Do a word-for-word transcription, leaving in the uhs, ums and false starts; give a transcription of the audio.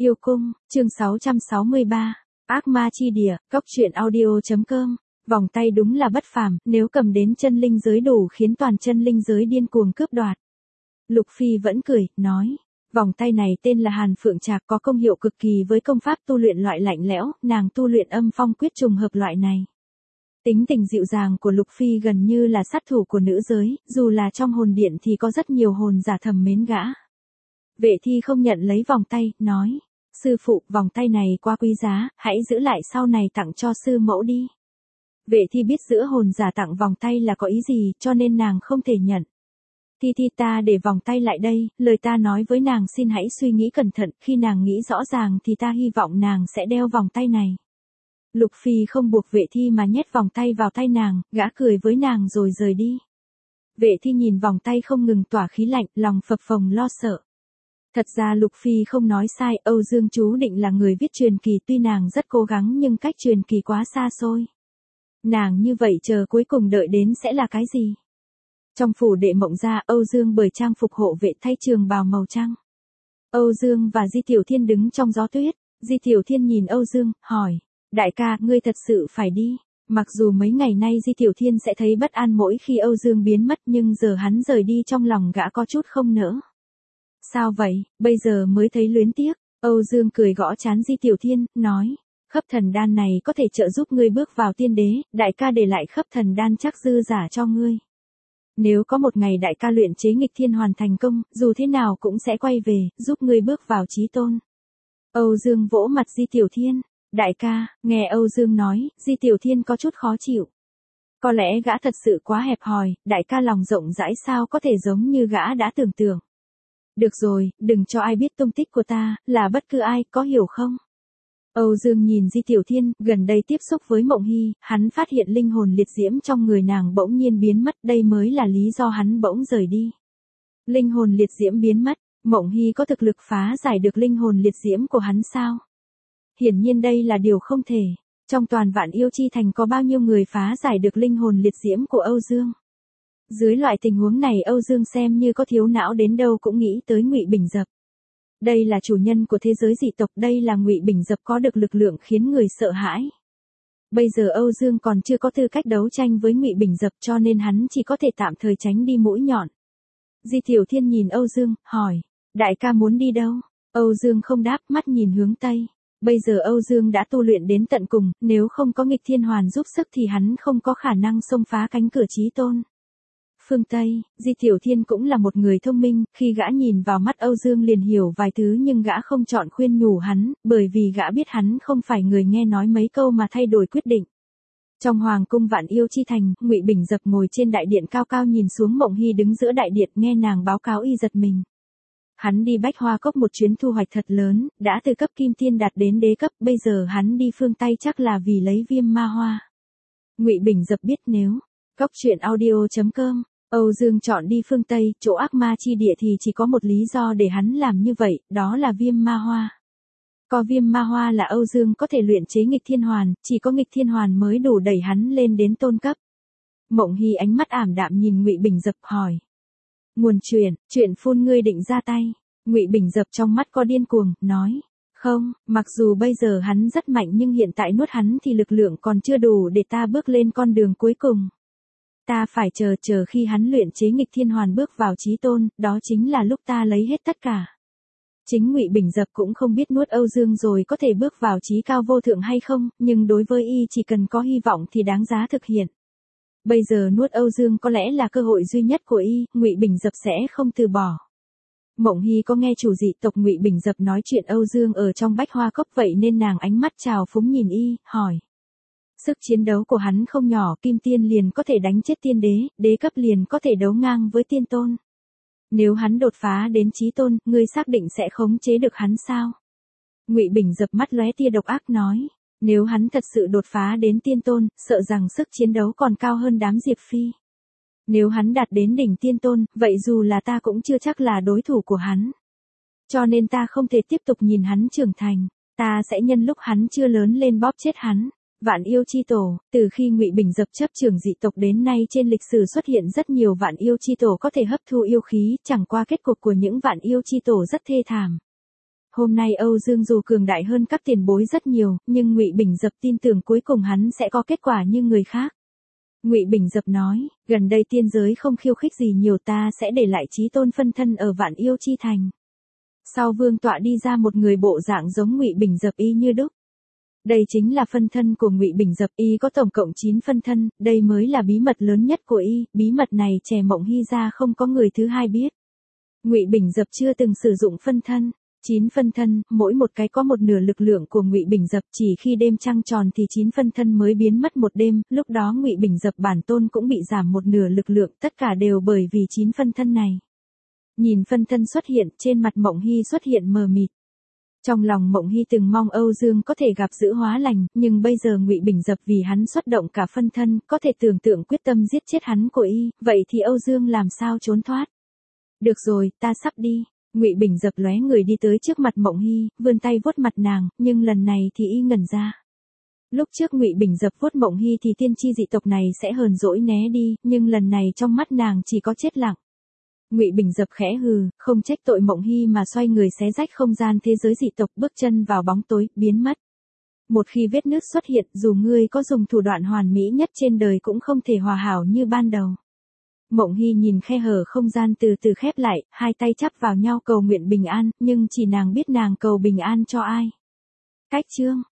Yêu cung, chương sáu trăm sáu mươi ba, ác ma chi địa, cốc truyện audio.com, vòng tay đúng là bất phàm, nếu cầm đến chân linh giới đủ khiến toàn chân linh giới điên cuồng cướp đoạt. Lục Phi vẫn cười, nói, vòng tay này tên là Hàn Phượng Trạc, có công hiệu cực kỳ với công pháp tu luyện loại lạnh lẽo, nàng tu luyện âm phong quyết trùng hợp loại này. Tính tình dịu dàng của Lục Phi gần như là sát thủ của nữ giới, dù là trong hồn điện thì có rất nhiều hồn giả thầm mến gã. Vệ Thi không nhận lấy vòng tay, nói, sư phụ, vòng tay này quá quý giá, hãy giữ lại sau này tặng cho sư mẫu đi. Vệ Thi biết giữa hồn giả tặng vòng tay là có ý gì, cho nên nàng không thể nhận. Thi Thi, ta để vòng tay lại đây, lời ta nói với nàng xin hãy suy nghĩ cẩn thận, khi nàng nghĩ rõ ràng thì ta hy vọng nàng sẽ đeo vòng tay này. Lục Phi không buộc Vệ Thi mà nhét vòng tay vào tay nàng, gã cười với nàng rồi rời đi. Vệ Thi nhìn vòng tay không ngừng tỏa khí lạnh, lòng phập phồng lo sợ. Thật ra Lục Phi không nói sai, Âu Dương chú định là người viết truyền kỳ, tuy nàng rất cố gắng nhưng cách truyền kỳ quá xa xôi. Nàng như vậy chờ cuối cùng đợi đến sẽ là cái gì? Trong phủ đệ Mộng Gia, Âu Dương bởi trang phục hộ vệ thay trường bào màu trắng. Âu Dương và Di Tiểu Thiên đứng trong gió tuyết, Di Tiểu Thiên nhìn Âu Dương, hỏi, đại ca, ngươi thật sự phải đi. Mặc dù mấy ngày nay Di Tiểu Thiên sẽ thấy bất an mỗi khi Âu Dương biến mất nhưng giờ hắn rời đi trong lòng gã có chút không nỡ. Sao vậy, bây giờ mới thấy luyến tiếc? Âu Dương cười gõ trán Di Tiểu Thiên, nói, khấp thần đan này có thể trợ giúp ngươi bước vào tiên đế, đại ca để lại khấp thần đan chắc dư giả cho ngươi. Nếu có một ngày đại ca luyện chế nghịch thiên hoàn thành công, dù thế nào cũng sẽ quay về, giúp ngươi bước vào chí tôn. Âu Dương vỗ mặt Di Tiểu Thiên, đại ca, nghe Âu Dương nói, Di Tiểu Thiên có chút khó chịu. Có lẽ gã thật sự quá hẹp hòi, đại ca lòng rộng rãi sao có thể giống như gã đã tưởng tượng. Được rồi, đừng cho ai biết tung tích của ta, là bất cứ ai, có hiểu không? Âu Dương nhìn Di Tiểu Thiên, gần đây tiếp xúc với Mộng Hy, hắn phát hiện linh hồn liệt diễm trong người nàng bỗng nhiên biến mất, đây mới là lý do hắn bỗng rời đi. Linh hồn liệt diễm biến mất, Mộng Hy có thực lực phá giải được linh hồn liệt diễm của hắn sao? Hiển nhiên đây là điều không thể. Trong toàn Vạn Yêu Chi Thành có bao nhiêu người phá giải được linh hồn liệt diễm của Âu Dương? Dưới loại tình huống này Âu Dương xem như có thiếu não đến đâu cũng nghĩ tới Ngụy Bình Dập. Đây là chủ nhân của thế giới dị tộc, đây là Ngụy Bình Dập có được lực lượng khiến người sợ hãi. Bây giờ Âu Dương còn chưa có tư cách đấu tranh với Ngụy Bình Dập cho nên hắn chỉ có thể tạm thời tránh đi mũi nhọn. Di Tiểu Thiên nhìn Âu Dương, hỏi, đại ca muốn đi đâu? Âu Dương không đáp, mắt nhìn hướng Tây. Bây giờ Âu Dương đã tu luyện đến tận cùng, nếu không có nghịch thiên hoàn giúp sức thì hắn không có khả năng xông phá cánh cửa chí tôn. Phương Tây, Di Tiểu Thiên cũng là một người thông minh, khi gã nhìn vào mắt Âu Dương liền hiểu vài thứ nhưng gã không chọn khuyên nhủ hắn, bởi vì gã biết hắn không phải người nghe nói mấy câu mà thay đổi quyết định. Trong Hoàng cung Vạn Yêu Chi Thành, Ngụy Bình Dập ngồi trên đại điện cao cao nhìn xuống Mộng Hy đứng giữa đại điện nghe nàng báo cáo y giật mình. Hắn đi Bách Hoa Cốc một chuyến thu hoạch thật lớn, đã từ cấp kim tiên đạt đến đế cấp, bây giờ hắn đi phương Tây chắc là vì lấy viêm ma hoa. Ngụy Bình Dập biết nếu, cốc truyện audio.com, Âu Dương chọn đi phương Tây, chỗ ác ma chi địa thì chỉ có một lý do để hắn làm như vậy, đó là viêm ma hoa. Có viêm ma hoa là Âu Dương có thể luyện chế nghịch thiên hoàn, chỉ có nghịch thiên hoàn mới đủ đẩy hắn lên đến tôn cấp. Mộng Hy ánh mắt ảm đạm nhìn Ngụy Bình Dập hỏi. Nguồn truyền, chuyện phun ngươi định ra tay. Ngụy Bình Dập trong mắt có điên cuồng, nói. Không, mặc dù bây giờ hắn rất mạnh nhưng hiện tại nuốt hắn thì lực lượng còn chưa đủ để ta bước lên con đường cuối cùng. Ta phải chờ chờ khi hắn luyện chế nghịch thiên hoàn bước vào chí tôn, đó chính là lúc ta lấy hết tất cả. Chính Ngụy Bình Dập cũng không biết nuốt Âu Dương rồi có thể bước vào chí cao vô thượng hay không, nhưng đối với y chỉ cần có hy vọng thì đáng giá thực hiện. Bây giờ nuốt Âu Dương có lẽ là cơ hội duy nhất của y, Ngụy Bình Dập sẽ không từ bỏ. Mộng Hy có nghe chủ dị tộc Ngụy Bình Dập nói chuyện Âu Dương ở trong Bách Hoa Cốc vậy nên nàng ánh mắt trào phúng nhìn y, hỏi. Sức chiến đấu của hắn không nhỏ, kim tiên liền có thể đánh chết tiên đế, đế cấp liền có thể đấu ngang với tiên tôn. Nếu hắn đột phá đến chí tôn, ngươi xác định sẽ khống chế được hắn sao? Ngụy Bình Dập mắt lóe tia độc ác nói, nếu hắn thật sự đột phá đến tiên tôn, sợ rằng sức chiến đấu còn cao hơn đám Diệp Phi. Nếu hắn đạt đến đỉnh tiên tôn, vậy dù là ta cũng chưa chắc là đối thủ của hắn. Cho nên ta không thể tiếp tục nhìn hắn trưởng thành, ta sẽ nhân lúc hắn chưa lớn lên bóp chết hắn. Vạn Yêu Chi Tổ, từ khi Ngụy Bình Dập chấp trưởng dị tộc đến nay trên lịch sử xuất hiện rất nhiều Vạn Yêu Chi Tổ có thể hấp thu yêu khí, chẳng qua kết cục của những Vạn Yêu Chi Tổ rất thê thảm. Hôm nay Âu Dương dù cường đại hơn các tiền bối rất nhiều, nhưng Ngụy Bình Dập tin tưởng cuối cùng hắn sẽ có kết quả như người khác. Ngụy Bình Dập nói, gần đây tiên giới không khiêu khích gì nhiều, ta sẽ để lại chí tôn phân thân ở Vạn Yêu Chi Thành. Sau vương tọa đi ra một người bộ dạng giống Ngụy Bình Dập y như đúc. Đây chính là phân thân của Ngụy Bình Dập, y có tổng cộng chín phân thân, đây mới là bí mật lớn nhất của y, bí mật này trừ Mộng Hy ra không có người thứ hai biết. Ngụy Bình Dập chưa từng sử dụng phân thân. Chín phân thân, mỗi một cái có một nửa lực lượng của Ngụy Bình Dập, chỉ khi đêm trăng tròn thì chín phân thân mới biến mất một đêm, lúc đó Ngụy Bình Dập bản tôn cũng bị giảm một nửa lực lượng, tất cả đều bởi vì chín phân thân này. Nhìn phân thân xuất hiện, trên mặt Mộng Hy xuất hiện mờ mịt. Trong lòng Mộng Hy từng mong Âu Dương có thể gặp giữ hóa lành, nhưng bây giờ Ngụy Bình Dập vì hắn xuất động cả phân thân, có thể tưởng tượng quyết tâm giết chết hắn của y, vậy thì Âu Dương làm sao trốn thoát? Được rồi, ta sắp đi. Ngụy Bình Dập lóe người đi tới trước mặt Mộng Hy, vươn tay vuốt mặt nàng, nhưng lần này thì y ngẩn ra. Lúc trước Ngụy Bình Dập vuốt Mộng Hy thì tiên tri dị tộc này sẽ hờn dỗi né đi, nhưng lần này trong mắt nàng chỉ có chết lặng. Ngụy Bình Dập khẽ hừ, không trách tội Mộng Hy mà xoay người xé rách không gian thế giới dị tộc, bước chân vào bóng tối, biến mất. Một khi vết nứt xuất hiện, dù ngươi có dùng thủ đoạn hoàn mỹ nhất trên đời cũng không thể hòa hảo như ban đầu. Mộng Hy nhìn khe hở không gian từ từ khép lại, hai tay chắp vào nhau cầu nguyện bình an, nhưng chỉ nàng biết nàng cầu bình an cho ai. Cách chương